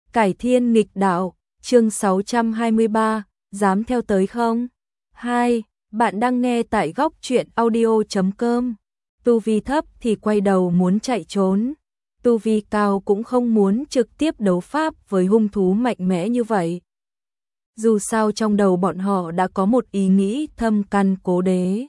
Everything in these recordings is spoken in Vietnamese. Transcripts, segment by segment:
Cải thiên nghịch đạo, chương 623, dám theo tới không? 2. Bạn đang nghe tại góc truyện audio.com. Tu vi thấp thì quay đầu muốn chạy trốn. Tu vi cao cũng không muốn trực tiếp đấu pháp với hung thú mạnh mẽ như vậy. Dù sao trong đầu bọn họ đã có một ý nghĩ thâm căn cố đế.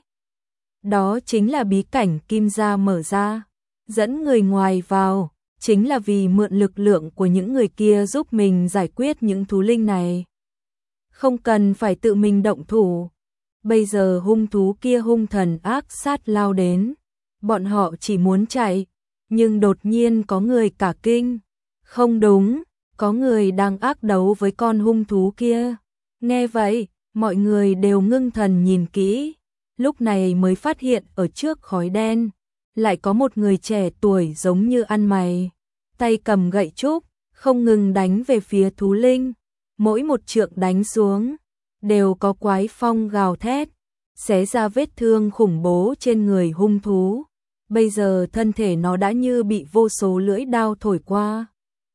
Đó chính là bí cảnh Kim Gia mở ra, dẫn người ngoài vào, chính là vì mượn lực lượng của những người kia giúp mình giải quyết những thú linh này. Không cần phải tự mình động thủ. Bây giờ hung thú kia hung thần ác sát lao đến, bọn họ chỉ muốn chạy, nhưng đột nhiên có người cả kinh. Không đúng, có người đang ác đấu với con hung thú kia. Nghe vậy, mọi người đều ngưng thần nhìn kỹ, lúc này mới phát hiện ở trước khói đen, lại có một người trẻ tuổi giống như ăn mày, tay cầm gậy trúc, không ngừng đánh về phía thú linh. Mỗi một trượng đánh xuống, đều có quái phong gào thét, xé ra vết thương khủng bố trên người hung thú. Bây giờ thân thể nó đã như bị vô số lưỡi đao thổi qua.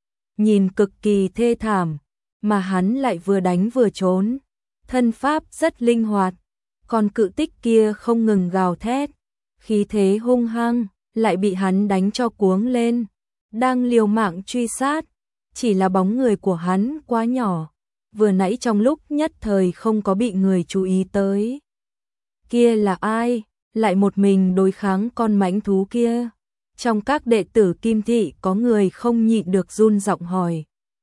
Nhìn cực kỳ thê thảm, mà hắn lại vừa đánh vừa trốn. Thân pháp rất linh hoạt, còn cự tích kia không ngừng gào thét. Khí thế hung hăng, lại bị hắn đánh cho cuống lên. Đang liều mạng truy sát, chỉ là bóng người của hắn quá nhỏ. Vừa nãy trong lúc nhất thời không có bị người chú ý tới. Kia là ai? Lại một mình đối kháng con mãnh thú kia. Trong các đệ tử Kim Thị có người không nhịn được run giọng hỏi.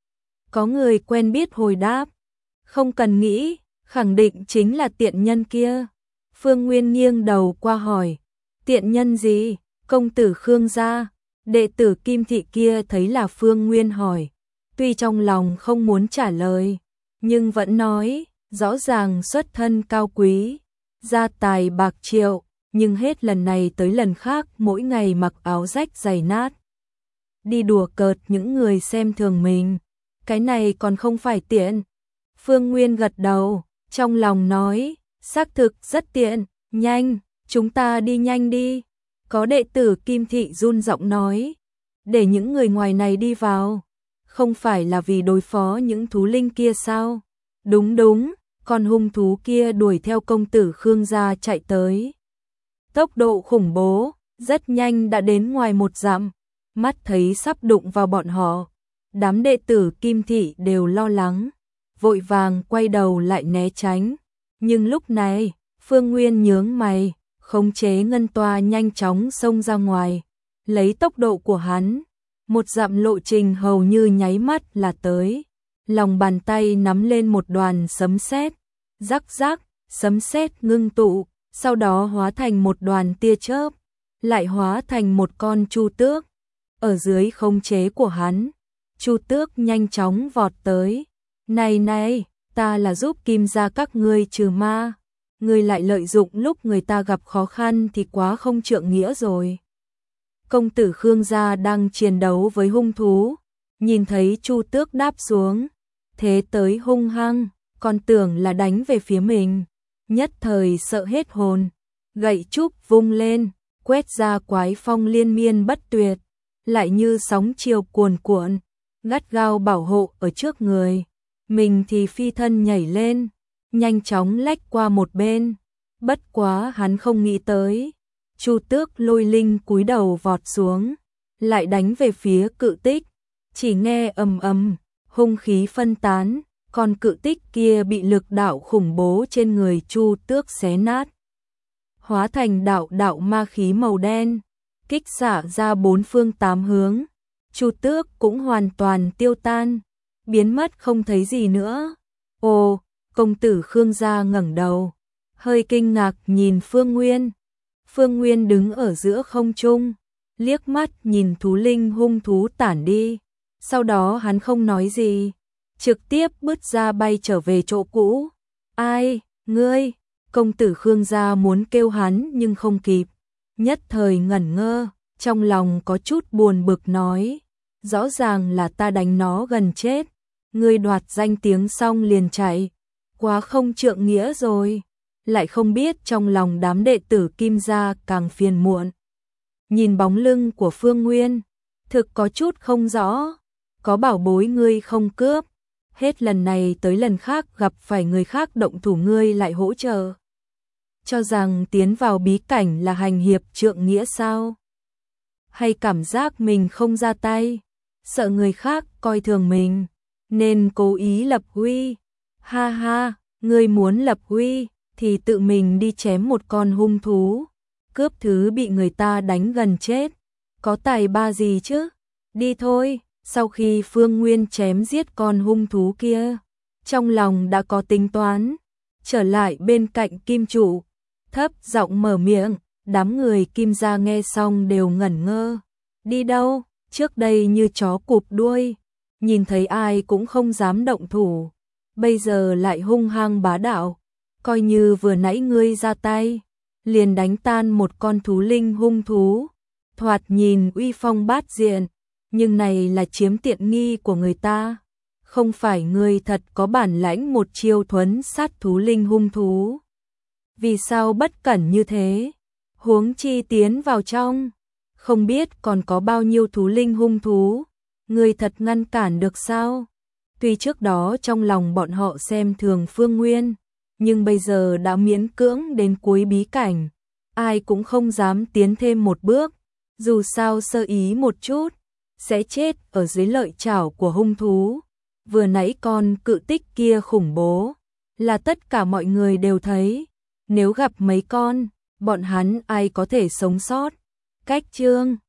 Có người quen biết hồi đáp. Không cần nghĩ, khẳng định chính là tiện nhân kia. Phương Nguyên nghiêng đầu qua hỏi. Tiện nhân gì? Công tử Khương gia. Đệ tử Kim Thị kia thấy là Phương Nguyên hỏi. Tuy trong lòng không muốn trả lời, nhưng vẫn nói, rõ ràng xuất thân cao quý, gia tài bạc triệu, nhưng hết lần này tới lần khác mỗi ngày mặc áo rách giày nát. Đi đùa cợt những người xem thường mình, cái này còn không phải tiện. Phương Nguyên gật đầu, trong lòng nói, xác thực rất tiện, nhanh, chúng ta đi nhanh đi. Có đệ tử Kim Thị run giọng nói, để những người ngoài này đi vào. Không phải là vì đối phó những thú linh kia sao? Đúng đúng, con hung thú kia đuổi theo công tử Khương gia chạy tới. Tốc độ khủng bố, rất nhanh đã đến ngoài 1 dặm, mắt thấy sắp đụng vào bọn họ. Đám đệ tử Kim Thị đều lo lắng, vội vàng quay đầu lại né tránh. Nhưng lúc này, Phương Nguyên nhướng mày, khống chế ngân toa nhanh chóng xông ra ngoài, lấy tốc độ của hắn. 1 dặm lộ trình hầu như nháy mắt là tới. Lòng bàn tay nắm lên một đoàn sấm sét, rắc rắc, sấm sét ngưng tụ, sau đó hóa thành một đoàn tia chớp, lại hóa thành một con chu tước. Ở dưới khống chế của hắn, chu tước nhanh chóng vọt tới. Này này, ta là giúp Kim gia các ngươi trừ ma, ngươi lại lợi dụng lúc người ta gặp khó khăn thì quá không trượng nghĩa rồi. Công tử Khương gia đang chiến đấu với hung thú, nhìn thấy chu tước đáp xuống, thế tới hung hăng, còn tưởng là đánh về phía mình, nhất thời sợ hết hồn, gậy trúc vung lên, quét ra quái phong liên miên bất tuyệt, lại như sóng chiều cuồn cuộn, gắt gao bảo hộ ở trước người, mình thì phi thân nhảy lên, nhanh chóng lách qua một bên. Bất quá hắn không nghĩ tới, chu tước lôi linh cúi đầu vọt xuống, lại đánh về phía cự tích, chỉ nghe ầm ầm, hung khí phân tán, còn cự tích kia bị lực đạo khủng bố trên người chu tước xé nát, hóa thành đạo đạo ma khí màu đen, kích xả ra 4 phương 8 hướng. Chu tước cũng hoàn toàn tiêu tan, biến mất không thấy gì nữa. Ồ, công tử Khương gia ngẩng đầu, hơi kinh ngạc nhìn Phương Nguyên. Phương Nguyên đứng ở giữa không trung, liếc mắt nhìn thú linh hung thú tản đi. Sau đó hắn không nói gì, trực tiếp bứt ra bay trở về chỗ cũ. Ai, ngươi? Công tử Khương gia muốn kêu hắn nhưng không kịp. Nhất thời ngẩn ngơ, trong lòng có chút buồn bực nói. Rõ ràng là ta đánh nó gần chết. Ngươi đoạt danh tiếng xong liền chạy. Quá không trượng nghĩa rồi. Lại không biết trong lòng đám đệ tử Kim gia càng phiền muộn. Nhìn bóng lưng của Phương Nguyên, thực có chút không rõ. có bảo bối ngươi không cướp, hết lần này tới lần khác gặp phải người khác động thủ ngươi lại hỗ trợ. Cho rằng tiến vào bí cảnh là hành hiệp trượng nghĩa sao? Hay cảm giác mình không ra tay, sợ người khác coi thường mình, nên cố ý lập uy. Ha ha, ngươi muốn lập uy thì tự mình đi chém một con hung thú, cướp thứ bị người ta đánh gần chết, có tài ba gì chứ? Đi thôi. Sau khi Phương Nguyên chém giết con hung thú kia, trong lòng đã có tính toán, trở lại bên cạnh Kim Chủ, thấp giọng mở miệng, đám người Kim gia nghe xong đều ngẩn ngơ. Đi đâu? Trước đây như chó cụp đuôi, nhìn thấy ai cũng không dám động thủ, bây giờ lại hung hăng bá đạo, coi như vừa nãy ngươi ra tay, liền đánh tan một con thú linh hung thú, thoạt nhìn uy phong bát diện, nhưng này là chiếm tiện nghi của người ta, không phải ngươi thật có bản lãnh một chiêu thuấn sát thú linh hung thú. Vì sao bất cẩn như thế? Huống chi tiến vào trong, không biết còn có bao nhiêu thú linh hung thú, ngươi thật ngăn cản được sao? Tuy trước đó trong lòng bọn họ xem thường Phương Nguyên, nhưng bây giờ đã miễn cưỡng đến cuối bí cảnh, ai cũng không dám tiến thêm một bước, dù sao sơ ý một chút, sẽ chết ở dưới lợi chảo của hung thú. Vừa nãy con cự tích kia khủng bố, là tất cả mọi người đều thấy, nếu gặp mấy con, bọn hắn ai có thể sống sót. Cách chương